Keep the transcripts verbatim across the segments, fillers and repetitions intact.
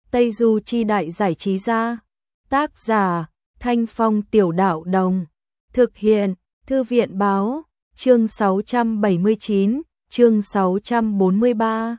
Tây Du Chi Đại Giải Trí Gia. Tác giả Thanh Phong Tiểu Đạo Đồng. Thực hiện Thư viện Báo. Chương sáu trăm bảy mươi chín, chương sáu trăm bốn mươi ba.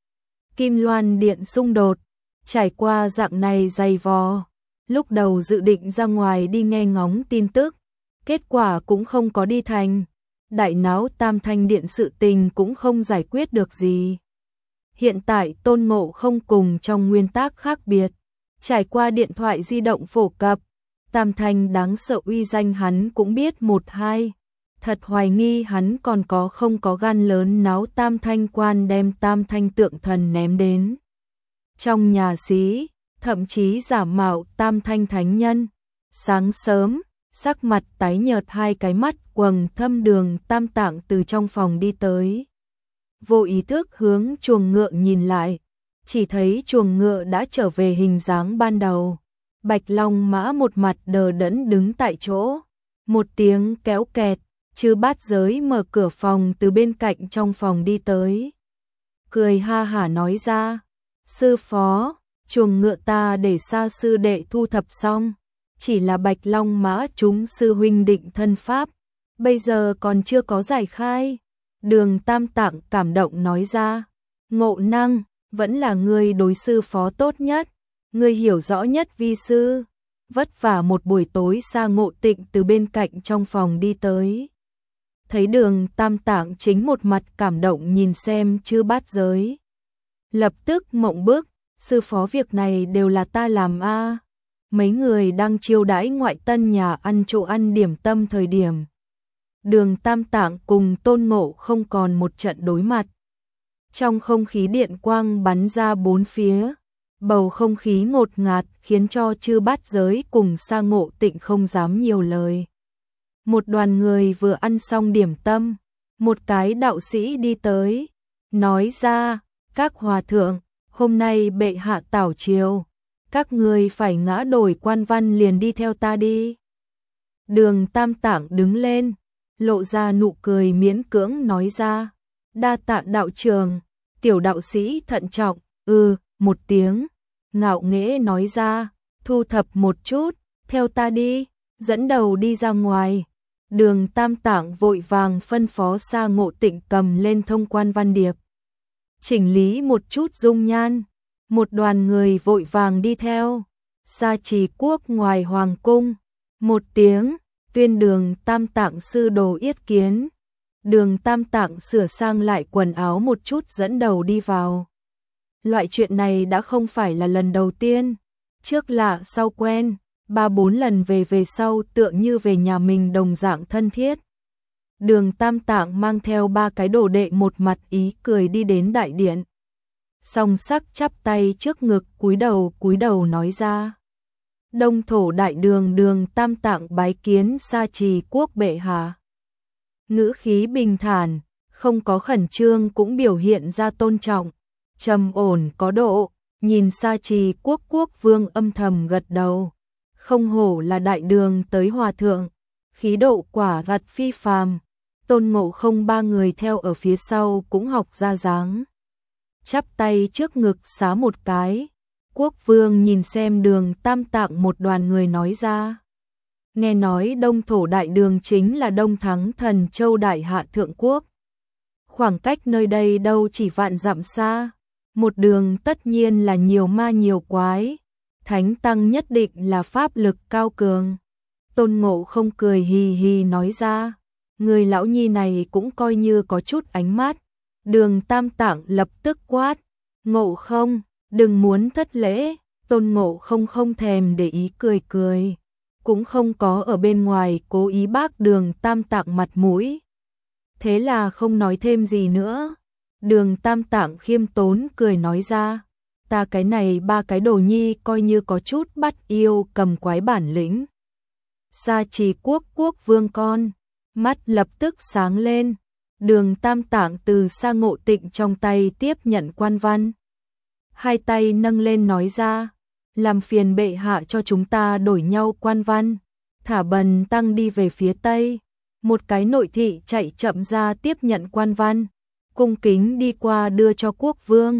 Kim Loan Điện xung đột. Trải qua dạng này dày vò, lúc đầu dự định ra ngoài đi nghe ngóng tin tức, kết quả cũng không có đi thành. Đại náo Tam Thanh Điện sự tình cũng không giải quyết được gì. Hiện tại Tôn Ngộ Không cùng trong nguyên tắc khác biệt, trải qua điện thoại di động phổ cập, Tam Thanh đáng sợ uy danh hắn cũng biết một hai. Thật hoài nghi hắn còn có không có gan lớn náo Tam Thanh quan đem Tam Thanh tượng thần ném đến trong nhà xí, thậm chí giả mạo Tam Thanh thánh nhân. Sáng sớm, sắc mặt tái nhợt, hai cái mắt quầng thâm Đường Tam Tạng từ trong phòng đi tới. Vô ý thức hướng chuồng ngựa nhìn lại, chỉ thấy chuồng ngựa đã trở về hình dáng ban đầu. Bạch Long Mã một mặt đờ đẫn đứng tại chỗ. Một tiếng kéo kẹt, Chư Bát Giới mở cửa phòng từ bên cạnh trong phòng đi tới. Cười ha hả nói ra, sư phó, chuồng ngựa ta để Sa sư đệ thu thập xong, chỉ là Bạch Long Mã chúng sư huynh định thân pháp, bây giờ còn chưa có giải khai. Đường Tam Tạng cảm động nói ra, Ngộ Năng, vẫn là ngươi đối sư phó tốt nhất, ngươi hiểu rõ nhất vi sư. Vất vả một buổi tối Sa Ngộ Tịnh từ bên cạnh trong phòng đi tới. Thấy Đường Tam Tạng chính một mặt cảm động nhìn xem Chư Bát Giới. Lập tức mộng bức, sư phó việc này đều là ta làm a. À. Mấy người đang chiêu đãi ngoại tân nhà ăn chỗ ăn điểm tâm thời điểm. Đường Tam Tạng cùng Tôn Ngộ Không còn một trận đối mặt. Trong không khí điện quang bắn ra bốn phía, bầu không khí ngột ngạt khiến cho Chư Bát Giới cùng Sa Ngộ Tịnh không dám nhiều lời. Một đoàn người vừa ăn xong điểm tâm, một cái đạo sĩ đi tới, nói ra, các hòa thượng, hôm nay bệ hạ tảo triều, các người phải ngã đổi quan văn liền đi theo ta đi. Đường Tam Tạng đứng lên, lộ ra nụ cười miễn cưỡng nói ra, đa tạ đạo trường. Tiểu đạo sĩ thận trọng, ừ, một tiếng, ngạo nghễ nói ra, thu thập một chút, theo ta đi, dẫn đầu đi ra ngoài. Đường Tam Tạng vội vàng phân phó Sa Ngộ Tịnh cầm lên thông quan văn điệp, chỉnh lý một chút dung nhan, một đoàn người vội vàng đi theo. Sa Trì Quốc ngoài hoàng cung, một tiếng, tuyên Đường Tam Tạng sư đồ yết kiến. Đường Tam Tạng sửa sang lại quần áo một chút dẫn đầu đi vào. Loại chuyện này đã không phải là lần đầu tiên, trước lạ sau quen, ba bốn lần về về sau tựa như về nhà mình đồng dạng thân thiết. Đường Tam Tạng mang theo ba cái đồ đệ một mặt ý cười đi đến đại điện. Song sắc chắp tay trước ngực cúi đầu cúi đầu nói ra. Đông thổ đại đường Đường Tam Tạng bái kiến Sa Trì Quốc bệ hạ. Ngữ khí bình thản, không có khẩn trương cũng biểu hiện ra tôn trọng, trầm ổn có độ, nhìn Sa Trì Quốc quốc vương âm thầm gật đầu. Không hổ là đại đường tới hòa thượng, khí độ quả thật phi phàm. Tôn Ngộ Không ba người theo ở phía sau cũng học ra dáng. Chắp tay trước ngực xá một cái, quốc vương nhìn xem Đường Tam Tạng một đoàn người nói ra. Nghe nói Đông thổ đại đường chính là Đông Thắng Thần Châu Đại Hạ Thượng Quốc. Khoảng cách nơi đây đâu chỉ vạn dặm xa, một đường tất nhiên là nhiều ma nhiều quái, thánh tăng nhất định là pháp lực cao cường. Tôn Ngộ Không cười hì hì nói ra, người lão nhi này cũng coi như có chút ánh mắt. Đường Tam Tạng lập tức quát, Ngộ Không, đừng muốn thất lễ. Tôn Ngộ Không không thèm để ý cười cười, cũng không có ở bên ngoài cố ý bác Đường Tam Tạng mặt mũi. Thế là không nói thêm gì nữa. Đường Tam Tạng khiêm tốn cười nói ra, ta cái này ba cái đồ nhi coi như có chút bắt yêu cầm quái bản lĩnh. Sa Trì Quốc quốc vương con, mắt lập tức sáng lên. Đường Tam Tạng từ Sa Ngộ Tịnh trong tay tiếp nhận quan văn, hai tay nâng lên nói ra, làm phiền bệ hạ cho chúng ta đổi nhau quan văn. Thả Bần tăng đi về phía tây. Một cái nội thị chạy chậm ra tiếp nhận quan văn, cung kính đi qua đưa cho quốc vương.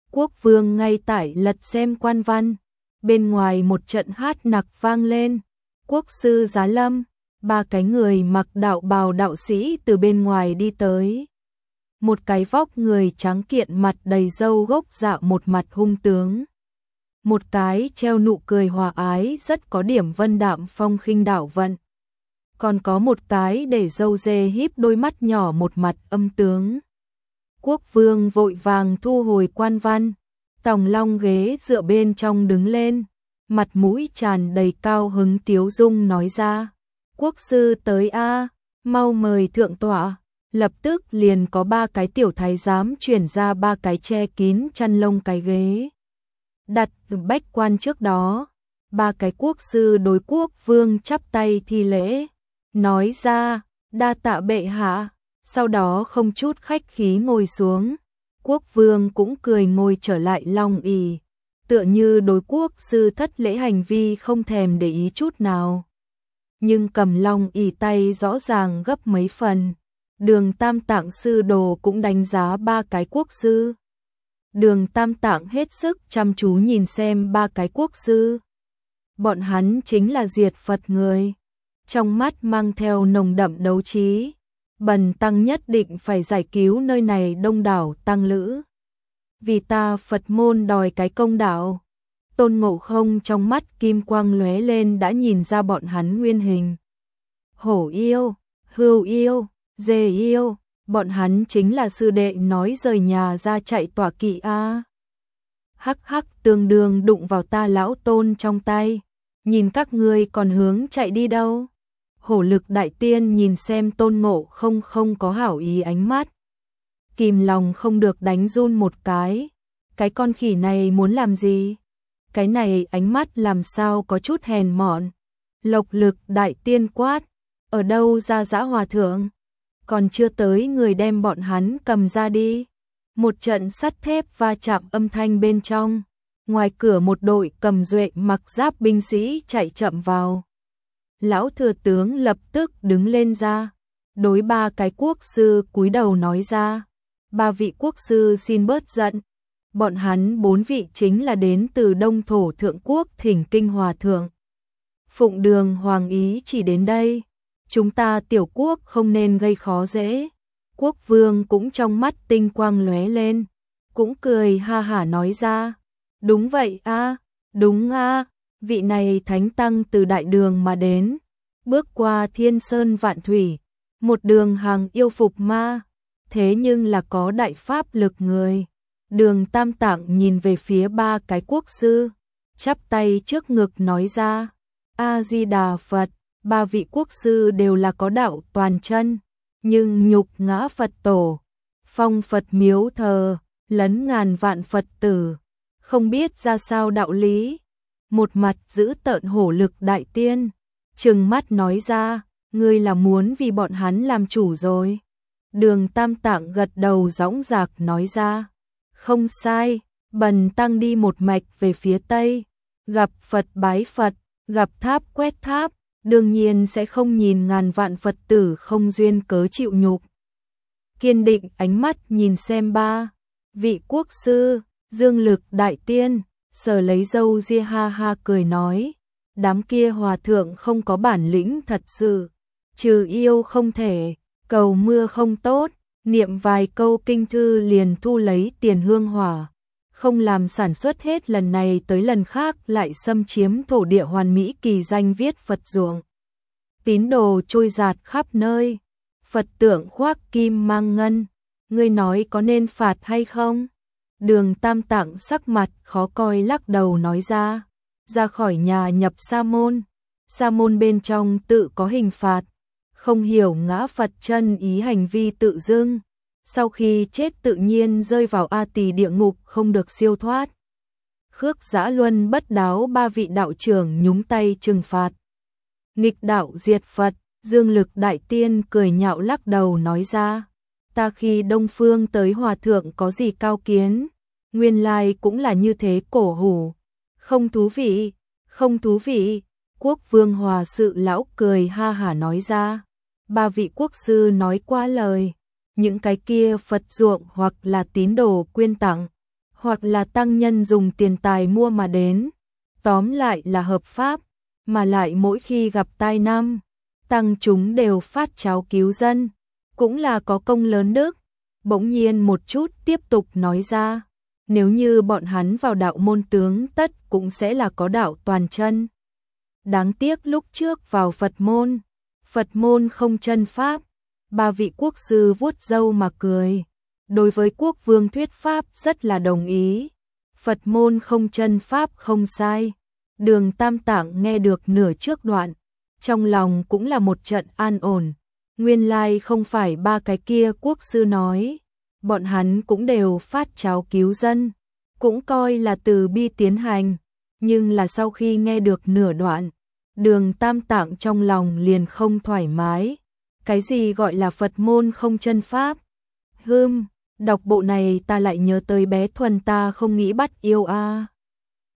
Quốc vương ngay tại lật xem quan văn, bên ngoài một trận hát nặc vang lên. Quốc sư giá lâm, ba cái người mặc đạo bào đạo sĩ từ bên ngoài đi tới. Một cái vóc người trắng kiện mặt đầy râu gốc dạ một mặt hung tướng. Một cái treo nụ cười hòa ái rất có điểm vân đạm phong khinh đảo vận. Còn có một cái để râu dê híp đôi mắt nhỏ một mặt âm tướng. Quốc vương vội vàng thu hồi quan văn, Tòng Long ghế dựa bên trong đứng lên, mặt mũi tràn đầy cao hứng tiếu dung nói ra: Quốc sư tới a, mau mời thượng tọa. Lập tức liền có ba cái tiểu thái giám chuyển ra ba cái che kín chăn lông cái ghế, đặt bách quan trước đó. Ba cái quốc sư đối quốc vương chắp tay thi lễ, nói ra: đa tạ bệ hạ. Sau đó không chút khách khí ngồi xuống. Quốc vương cũng cười ngồi trở lại long ỷ, tựa như đối quốc sư thất lễ hành vi không thèm để ý chút nào. Nhưng cầm long ỷ tay rõ ràng gấp mấy phần. Đường Tam Tạng sư đồ cũng đánh giá ba cái quốc sư. Đường Tam Tạng hết sức chăm chú nhìn xem ba cái quốc sư. Bọn hắn chính là diệt Phật người. Trong mắt mang theo nồng đậm đấu trí. Bần tăng nhất định phải giải cứu nơi này đông đảo tăng lữ. Vì ta Phật môn đòi cái công đạo. Tôn Ngộ Không trong mắt kim quang lóe lên đã nhìn ra bọn hắn nguyên hình. Hổ yêu, hươu yêu, dê yêu, bọn hắn chính là sư đệ nói rời nhà ra chạy tọa kỵ a. Hắc hắc, tương đương đụng vào ta lão Tôn trong tay, nhìn các ngươi còn hướng chạy đi đâu. Hổ Lực đại tiên nhìn xem Tôn Ngộ Không không có hảo ý ánh mắt, kìm lòng không được đánh run một cái. Cái con khỉ này muốn làm gì? Cái này ánh mắt làm sao có chút hèn mọn. Lộc Lực đại tiên quát: ở đâu ra dã hòa thượng? Còn chưa tới người đem bọn hắn cầm ra đi. Một trận sắt thép va chạm âm thanh bên trong. Ngoài cửa một đội cầm duệ mặc giáp binh sĩ chạy chậm vào. Lão thừa tướng lập tức đứng lên ra, đối ba cái quốc sư cúi đầu nói ra: ba vị quốc sư xin bớt giận. Bọn hắn bốn vị chính là đến từ Đông Thổ Thượng Quốc thỉnh kinh hòa thượng. Phụng đường hoàng ý chỉ đến đây. Chúng ta tiểu quốc không nên gây khó dễ. Quốc vương cũng trong mắt tinh quang lóe lên, cũng cười ha hả nói ra: đúng vậy a, đúng a, vị này thánh tăng từ đại đường mà đến, bước qua thiên sơn vạn thủy, một đường hàng yêu phục ma, thế nhưng là có đại pháp lực người. Đường Tam Tạng nhìn về phía ba cái quốc sư, chắp tay trước ngực nói ra: A Di Đà Phật. Ba vị quốc sư đều là có đạo toàn chân, nhưng nhục ngã Phật tổ, phong Phật miếu thờ, lấn ngàn vạn Phật tử, không biết ra sao đạo lý. Một mặt giữ tợn Hổ Lực đại tiên, trừng mắt nói ra: ngươi là muốn vì bọn hắn làm chủ rồi. Đường Tam Tạng gật đầu dõng dạc nói ra: không sai, bần tăng đi một mạch về phía Tây, gặp Phật bái Phật, gặp tháp quét tháp, đương nhiên sẽ không nhìn ngàn vạn Phật tử không duyên cớ chịu nhục. Kiên định ánh mắt nhìn xem ba vị quốc sư. Dương Lực đại tiên sờ lấy râu ria ha ha cười nói: đám kia hòa thượng không có bản lĩnh thật sự, trừ yêu không thể, cầu mưa không tốt, niệm vài câu kinh thư liền thu lấy tiền hương hỏa, không làm sản xuất hết lần này tới lần khác lại xâm chiếm thổ địa hoàn mỹ kỳ danh viết Phật ruộng. Tín đồ trôi giạt khắp nơi, Phật tượng khoác kim mang ngân, ngươi nói có nên phạt hay không? Đường Tam Tạng sắc mặt khó coi lắc đầu nói ra: ra khỏi nhà nhập sa môn, sa môn bên trong tự có hình phạt, không hiểu ngã Phật chân ý hành vi tự dưng, sau khi chết tự nhiên rơi vào A Tỳ địa ngục không được siêu thoát. Khước Dã Luân Bất Đáo ba vị đạo trưởng nhúng tay trừng phạt. Nghịch đạo diệt Phật, Dương Lực đại tiên cười nhạo lắc đầu nói ra: ta khi Đông Phương tới hòa thượng có gì cao kiến, nguyên lai cũng là như thế cổ hủ. Không thú vị, không thú vị. Quốc vương hòa sự lão cười ha hả nói ra: ba vị quốc sư nói quá lời, những cái kia Phật ruộng hoặc là tín đồ quyên tặng, hoặc là tăng nhân dùng tiền tài mua mà đến, tóm lại là hợp pháp, mà lại mỗi khi gặp tai năm, tăng chúng đều phát cháo cứu dân, cũng là có công lớn đức. Bỗng nhiên một chút tiếp tục nói ra, nếu như bọn hắn vào đạo môn tướng tất cũng sẽ là có đạo toàn chân. Đáng tiếc lúc trước vào Phật môn, Phật môn không chân pháp, ba vị quốc sư vuốt râu mà cười. Đối với quốc vương thuyết pháp rất là đồng ý, Phật môn không chân pháp không sai. Đường Tam Tạng nghe được nửa trước đoạn, trong lòng cũng là một trận an ổn. Nguyên lai không phải ba cái kia quốc sư nói, bọn hắn cũng đều phát cháo cứu dân, cũng coi là từ bi tiến hành, nhưng là sau khi nghe được nửa đoạn, Đường Tam Tạng trong lòng liền không thoải mái. Cái gì gọi là Phật môn không chân pháp? Hưm, đọc bộ này ta lại nhớ tới bé Thuần ta không nghĩ bắt yêu a. À.